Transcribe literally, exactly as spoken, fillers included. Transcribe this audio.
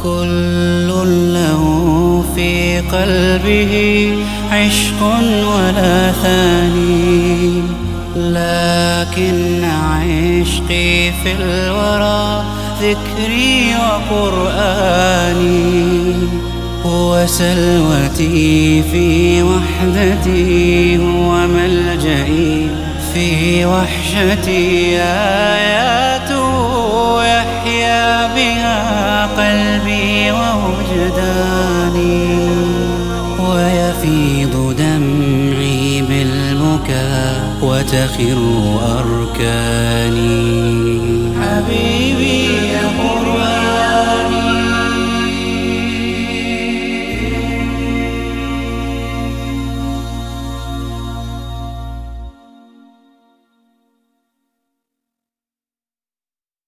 كل له في قلبه عشق ولا ثاني، لكن عشقي في الورى ذكري وقرآني، هو سلوتي في وحدتي، هو ملجئي في وحشتي، آياته يحيا بها قلبي ووجداني، ويفيض دمعي بالبكاء وتخر أركاني. حبيبي يا قرآن